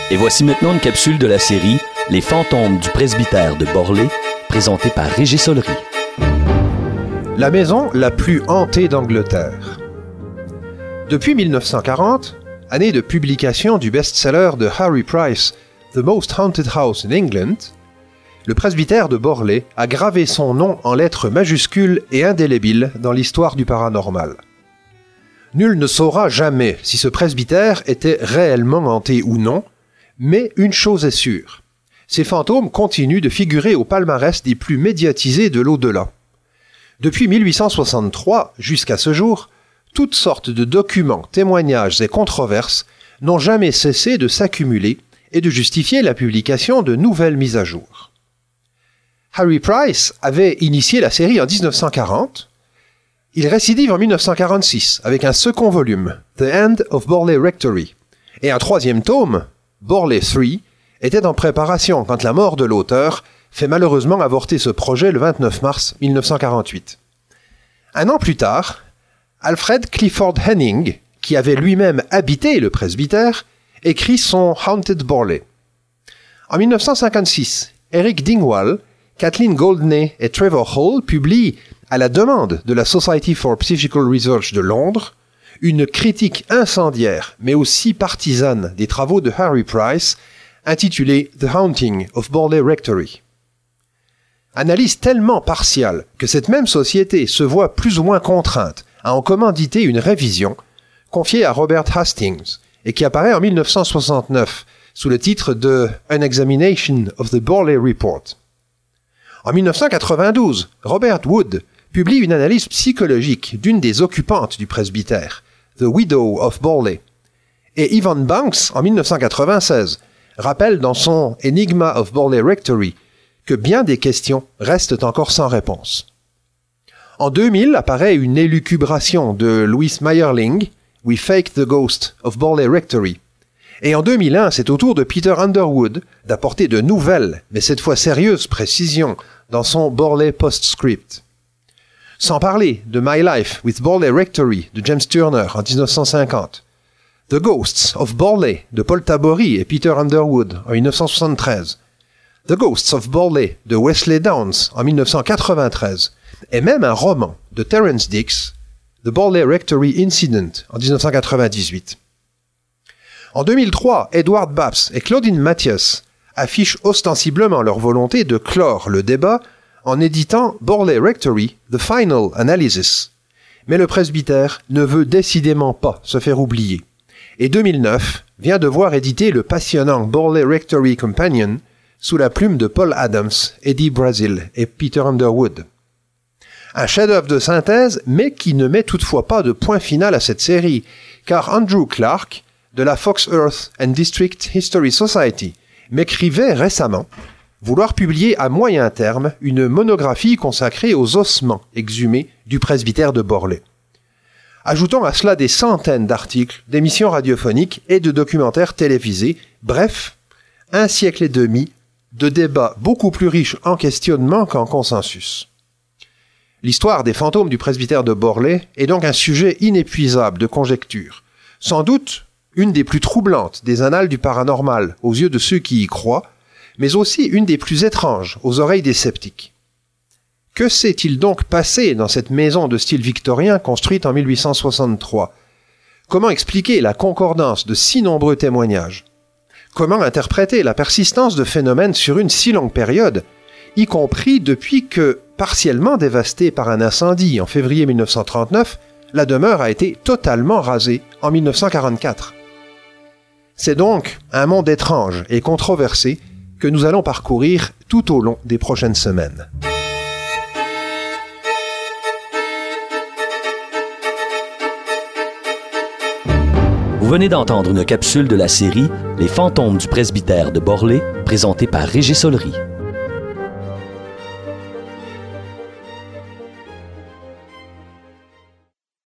Et voici maintenant une capsule de la série Les fantômes du presbytère de Borlée, présentée par Régis Solery. La maison la plus hantée d'Angleterre. Depuis 1940, année de publication du best-seller de Harry Price, The Most Haunted House in England, le presbytère de Borlée a gravé son nom en lettres majuscules et indélébiles dans l'histoire du paranormal. Nul ne saura jamais si ce presbytère était réellement hanté ou non, mais une chose est sûre, ces fantômes continuent de figurer au palmarès des plus médiatisés de l'au-delà. Depuis 1863 jusqu'à ce jour, toutes sortes de documents, témoignages et controverses n'ont jamais cessé de s'accumuler et de justifier la publication de nouvelles mises à jour. Harry Price avait initié la série en 1940. Il récidive en 1946 avec un second volume, The End of Borley Rectory, et un troisième tome, Borley 3, était en préparation quand la mort de l'auteur fait malheureusement avorter ce projet le 29 mars 1948. Un an plus tard, Alfred Clifford Henning, qui avait lui-même habité le presbytère, écrit son Haunted Borley. En 1956, Eric Dingwall, Kathleen Goldney et Trevor Hall publient, à la demande de la Society for Psychical Research de Londres, une critique incendiaire mais aussi partisane des travaux de Harry Price, intitulée The Haunting of Borley Rectory. Analyse tellement partiale que cette même société se voit plus ou moins contrainte à en commanditer une révision confiée à Robert Hastings et qui apparaît en 1969 sous le titre de An Examination of the Borley Report. En 1992, Robert Wood publie une analyse psychologique d'une des occupantes du presbytère, The Widow of Borley, et Ivan Banks, en 1996, rappelle dans son Enigma of Borley Rectory que bien des questions restent encore sans réponse. En 2000 apparaît une élucubration de Louis Meyerling, We Faked the Ghost of Borley Rectory. Et en 2001, c'est au tour de Peter Underwood d'apporter de nouvelles, mais cette fois sérieuses précisions dans son Borley Postscript. Sans parler de My Life with Borley Rectory de James Turner en 1950, The Ghosts of Borley de Paul Tabori et Peter Underwood en 1973, The Ghosts of Borley de Wesley Downes en 1993, et même un roman de Terence Dix, The Borley Rectory Incident en 1998. En 2003, Edward Babs et Claudine Mathias affichent ostensiblement leur volonté de clore le débat en éditant Borley Rectory, The Final Analysis. Mais le presbytère ne veut décidément pas se faire oublier. Et 2009 vient de voir éditer le passionnant Borley Rectory Companion sous la plume de Paul Adams, Eddie Brazil et Peter Underwood. Un chef-d'œuvre de synthèse, mais qui ne met toutefois pas de point final à cette série, car Andrew Clark, de la Fox Earth and District History Society, m'écrivait récemment vouloir publier à moyen terme une monographie consacrée aux ossements exhumés du presbytère de Borley. Ajoutons à cela des centaines d'articles, d'émissions radiophoniques et de documentaires télévisés, bref, un siècle et demi de débats beaucoup plus riches en questionnements qu'en consensus. L'histoire des fantômes du presbytère de Borley est donc un sujet inépuisable de conjectures, sans doute une des plus troublantes des annales du paranormal aux yeux de ceux qui y croient, mais aussi une des plus étranges aux oreilles des sceptiques. Que s'est-il donc passé dans cette maison de style victorien construite en 1863 ? Comment expliquer la concordance de si nombreux témoignages ? Comment interpréter la persistance de phénomènes sur une si longue période, y compris depuis que, partiellement dévastée par un incendie en février 1939, la demeure a été totalement rasée en 1944 ? C'est donc un monde étrange et controversé que nous allons parcourir tout au long des prochaines semaines. Vous venez d'entendre une capsule de la série Les fantômes du presbytère de Borlée, présentée par Régis Solery.